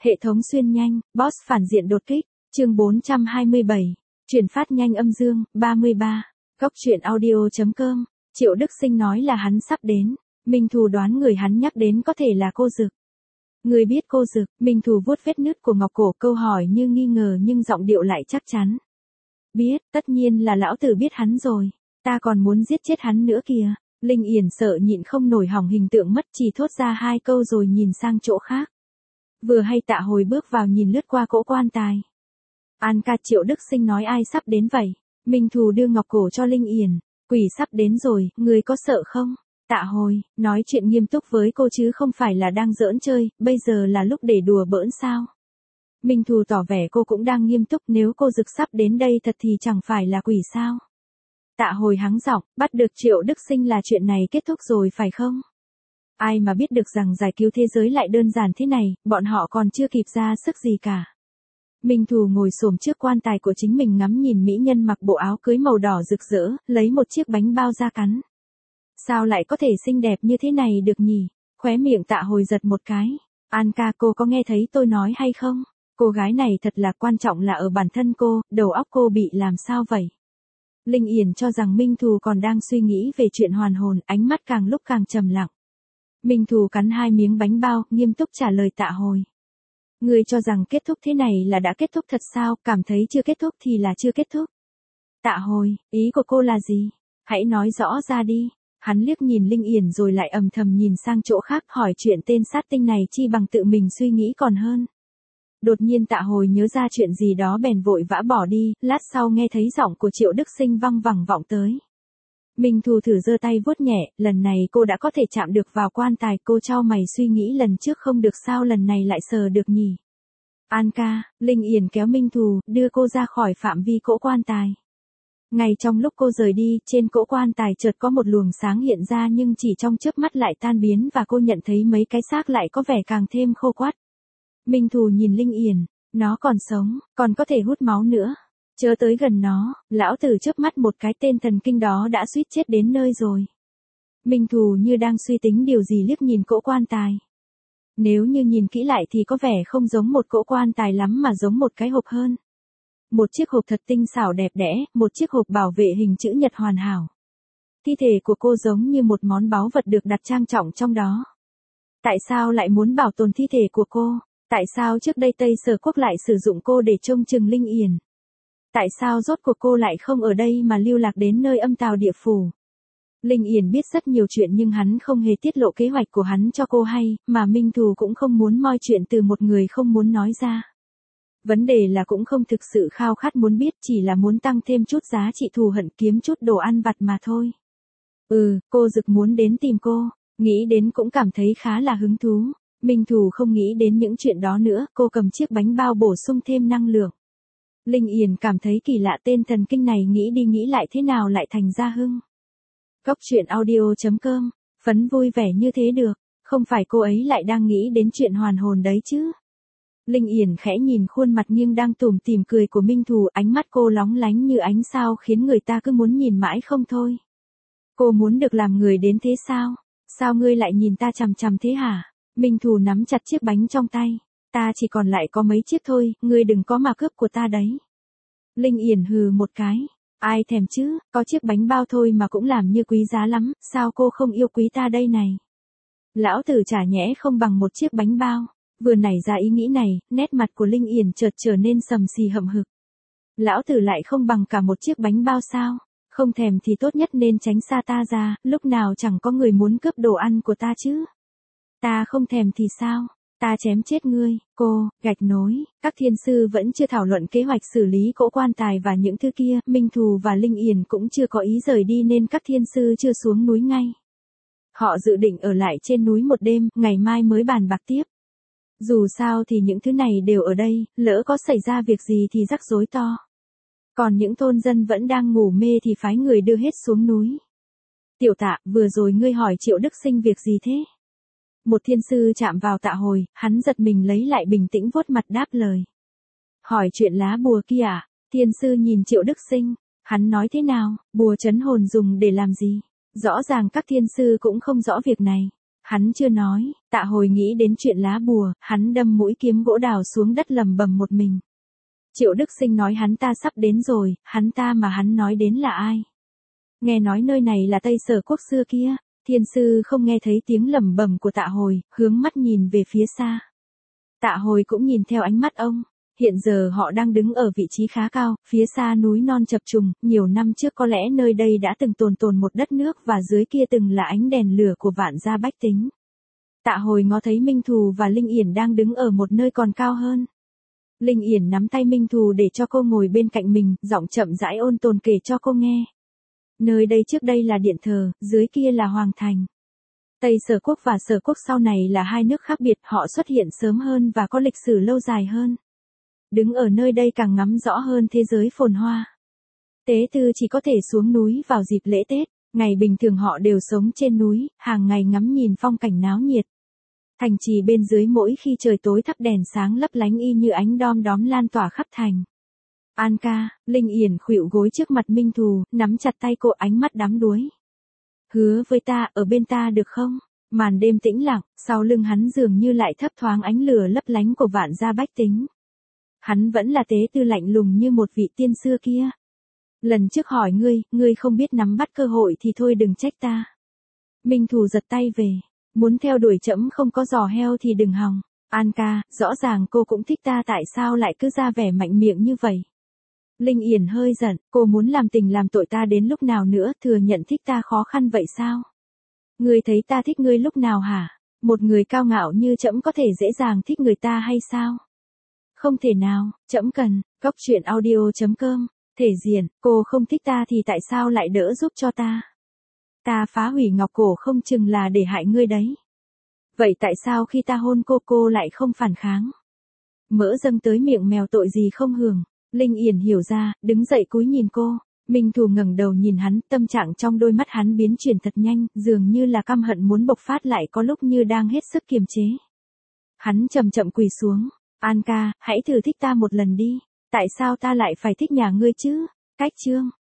Hệ thống xuyên nhanh, boss phản diện đột kích, chương 427, chuyển phát nhanh âm dương, 33, góc truyện audio.com, Triệu Đức Sinh nói là hắn sắp đến, Minh Thù đoán người hắn nhắc đến có thể là cô Dực. Người biết cô Dực, Minh Thù vuốt vết nứt của ngọc cổ, câu hỏi như nghi ngờ nhưng giọng điệu lại chắc chắn. Biết, tất nhiên là lão tử biết hắn rồi, ta còn muốn giết chết hắn nữa kìa. Linh Yển sợ nhịn không nổi hỏng hình tượng mất, chỉ thốt ra hai câu rồi nhìn sang chỗ khác. Vừa hay Tạ Hồi bước vào nhìn lướt qua cỗ quan tài. An ca, Triệu Đức Sinh nói ai sắp đến vậy? Minh Thù đưa ngọc cổ cho Linh Yển, quỷ sắp đến rồi, người có sợ không? Tạ Hồi, nói chuyện nghiêm túc với cô chứ không phải là đang giỡn chơi, bây giờ là lúc để đùa bỡn sao? Minh Thù tỏ vẻ cô cũng đang nghiêm túc, nếu cô Dực sắp đến đây thật thì chẳng phải là quỷ sao? Tạ Hồi hắng giọng, bắt được Triệu Đức Sinh là chuyện này kết thúc rồi phải không? Ai mà biết được rằng giải cứu thế giới lại đơn giản thế này, bọn họ còn chưa kịp ra sức gì cả. Minh Thù ngồi xổm trước quan tài của chính mình ngắm nhìn mỹ nhân mặc bộ áo cưới màu đỏ rực rỡ, lấy một chiếc bánh bao ra cắn. Sao lại có thể xinh đẹp như thế này được nhỉ? Khóe miệng Tạ Hồi giật một cái. An ca, cô có nghe thấy tôi nói hay không? Cô gái này thật là quan trọng là ở bản thân cô, đầu óc cô bị làm sao vậy? Linh Yển cho rằng Minh Thù còn đang suy nghĩ về chuyện hoàn hồn, ánh mắt càng lúc càng trầm lặng. Minh Thù cắn hai miếng bánh bao, nghiêm túc trả lời Tạ Hồi. Ngươi cho rằng kết thúc thế này là đã kết thúc thật sao, cảm thấy chưa kết thúc thì là chưa kết thúc. Tạ Hồi, ý của cô là gì? Hãy nói rõ ra đi. Hắn liếc nhìn Linh Yển rồi lại âm thầm nhìn sang chỗ khác, hỏi chuyện tên sát tinh này chi bằng tự mình suy nghĩ còn hơn. Đột nhiên Tạ Hồi nhớ ra chuyện gì đó bèn vội vã bỏ đi, lát sau nghe thấy giọng của Triệu Đức Sinh văng vẳng vọng tới. Minh Thù thử giơ tay vuốt nhẹ, lần này cô đã có thể chạm được vào quan tài, cô chau mày suy nghĩ lần trước không được sao lần này lại sờ được nhỉ. An ca, Linh Yển kéo Minh Thù, đưa cô ra khỏi phạm vi cỗ quan tài. Ngay trong lúc cô rời đi, trên cỗ quan tài chợt có một luồng sáng hiện ra nhưng chỉ trong chớp mắt lại tan biến và cô nhận thấy mấy cái xác lại có vẻ càng thêm khô quắt. Minh Thù nhìn Linh Yển, nó còn sống, còn có thể hút máu nữa. Chớ tới gần nó, lão tử chớp mắt một cái tên thần kinh đó đã suýt chết đến nơi rồi. Minh Thù như đang suy tính điều gì liếc nhìn cỗ quan tài. Nếu như nhìn kỹ lại thì có vẻ không giống một cỗ quan tài lắm mà giống một cái hộp hơn. Một chiếc hộp thật tinh xảo đẹp đẽ, một chiếc hộp bảo vệ hình chữ nhật hoàn hảo. Thi thể của cô giống như một món báu vật được đặt trang trọng trong đó. Tại sao lại muốn bảo tồn thi thể của cô? Tại sao trước đây Tây Sở Quốc lại sử dụng cô để trông chừng Linh Yển? Tại sao rốt cuộc cô lại không ở đây mà lưu lạc đến nơi âm tào địa phủ? Linh Yển biết rất nhiều chuyện nhưng hắn không hề tiết lộ kế hoạch của hắn cho cô hay, mà Minh Thù cũng không muốn moi chuyện từ một người không muốn nói ra. Vấn đề là cũng không thực sự khao khát muốn biết, chỉ là muốn tăng thêm chút giá trị thù hận, kiếm chút đồ ăn vặt mà thôi. Cô Dực muốn đến tìm cô, nghĩ đến cũng cảm thấy khá là hứng thú. Minh Thù không nghĩ đến những chuyện đó nữa, cô cầm chiếc bánh bao bổ sung thêm năng lượng. Linh Yển cảm thấy kỳ lạ, tên thần kinh này nghĩ đi nghĩ lại thế nào lại thành ra hưng. Góc truyện audio.com, phấn vui vẻ như thế được, không phải cô ấy lại đang nghĩ đến chuyện hoàn hồn đấy chứ. Linh Yển khẽ nhìn khuôn mặt nghiêng đang tủm tỉm cười của Minh Thù, ánh mắt cô lóng lánh như ánh sao khiến người ta cứ muốn nhìn mãi không thôi. Cô muốn được làm người đến thế sao? Sao ngươi lại nhìn ta chằm chằm thế hả? Minh Thù nắm chặt chiếc bánh trong tay. Ta chỉ còn lại có mấy chiếc thôi, ngươi đừng có mà cướp của ta đấy. Linh Yển hừ một cái. Ai thèm chứ, có chiếc bánh bao thôi mà cũng làm như quý giá lắm, sao cô không yêu quý ta đây này? Lão tử chả nhẽ không bằng một chiếc bánh bao. Vừa nảy ra ý nghĩ này, nét mặt của Linh Yển chợt trở nên sầm xì hậm hực. Lão tử lại không bằng cả một chiếc bánh bao sao? Không thèm thì tốt nhất nên tránh xa ta ra, lúc nào chẳng có người muốn cướp đồ ăn của ta chứ. Ta không thèm thì sao? Ta chém chết ngươi, cô, gạch nối. Các thiên sư vẫn chưa thảo luận kế hoạch xử lý cỗ quan tài và những thứ kia, Minh Thù và Linh Yển cũng chưa có ý rời đi nên các thiên sư chưa xuống núi ngay. Họ dự định ở lại trên núi một đêm, ngày mai mới bàn bạc tiếp. Dù sao thì những thứ này đều ở đây, lỡ có xảy ra việc gì thì rắc rối to. Còn những thôn dân vẫn đang ngủ mê thì phái người đưa hết xuống núi. Tiểu Tạ, vừa rồi ngươi hỏi Triệu Đức Sinh việc gì thế? Một thiên sư chạm vào Tạ Hồi, hắn giật mình lấy lại bình tĩnh vuốt mặt đáp lời. Hỏi chuyện lá bùa kia à? Thiên sư nhìn Triệu Đức Sinh, hắn nói thế nào, bùa trấn hồn dùng để làm gì? Rõ ràng các thiên sư cũng không rõ việc này. Hắn chưa nói, Tạ Hồi nghĩ đến chuyện lá bùa, hắn đâm mũi kiếm gỗ đào xuống đất lầm bầm một mình. Triệu Đức Sinh nói hắn ta sắp đến rồi, hắn ta mà hắn nói đến là ai? Nghe nói nơi này là Tây Sở Quốc xưa kia, thiên sư không nghe thấy tiếng lầm bầm của Tạ Hồi, hướng mắt nhìn về phía xa. Tạ Hồi cũng nhìn theo ánh mắt ông. Hiện giờ họ đang đứng ở vị trí khá cao, phía xa núi non chập trùng, nhiều năm trước có lẽ nơi đây đã từng tồn một đất nước và dưới kia từng là ánh đèn lửa của vạn gia bách tính. Tạ Hồi ngó thấy Minh Thù và Linh Yển đang đứng ở một nơi còn cao hơn. Linh Yển nắm tay Minh Thù để cho cô ngồi bên cạnh mình, giọng chậm rãi ôn tồn kể cho cô nghe. Nơi đây trước đây là điện thờ, dưới kia là hoàng thành. Tây Sở Quốc và Sở Quốc sau này là hai nước khác biệt, họ xuất hiện sớm hơn và có lịch sử lâu dài hơn. Đứng ở nơi đây càng ngắm rõ hơn thế giới phồn hoa. Tế tư chỉ có thể xuống núi vào dịp lễ Tết, ngày bình thường họ đều sống trên núi, hàng ngày ngắm nhìn phong cảnh náo nhiệt. Thành trì bên dưới mỗi khi trời tối thắp đèn sáng lấp lánh y như ánh đom đóm lan tỏa khắp thành. An ca, Linh Yển khuỵu gối trước mặt Minh Thù, nắm chặt tay cô, ánh mắt đắm đuối. Hứa với ta, ở bên ta được không? Màn đêm tĩnh lặng, sau lưng hắn dường như lại thấp thoáng ánh lửa lấp lánh của vạn gia bách tính. Hắn vẫn là tế tư lạnh lùng như một vị tiên xưa kia. Lần trước hỏi ngươi không biết nắm bắt cơ hội thì thôi đừng trách ta. Minh Thù giật tay về. Muốn theo đuổi trẫm không có giò heo thì đừng hòng. An ca, rõ ràng cô cũng thích ta, tại sao lại cứ ra vẻ mạnh miệng như vậy? Linh Yển hơi giận, cô muốn làm tình làm tội ta đến lúc nào nữa, thừa nhận thích ta khó khăn vậy sao? Ngươi thấy ta thích ngươi lúc nào hả? Một người cao ngạo như trẫm có thể dễ dàng thích người ta hay sao? Không thể nào, trẫm cần, Cốc Truyện Audio.com, thể diện, cô không thích ta thì tại sao lại đỡ giúp cho ta? Ta phá hủy ngọc cổ không chừng là để hại ngươi đấy. Vậy tại sao khi ta hôn cô lại không phản kháng? Mỡ dâng tới miệng mèo tội gì không hưởng. Linh Yển hiểu ra, đứng dậy cúi nhìn cô. Minh Thù ngẩng đầu nhìn hắn, tâm trạng trong đôi mắt hắn biến chuyển thật nhanh, dường như là căm hận muốn bộc phát lại có lúc như đang hết sức kiềm chế. Hắn chậm chậm quỳ xuống. An ca, hãy thử thích ta một lần đi. Tại sao ta lại phải thích nhà ngươi chứ? Cách chương.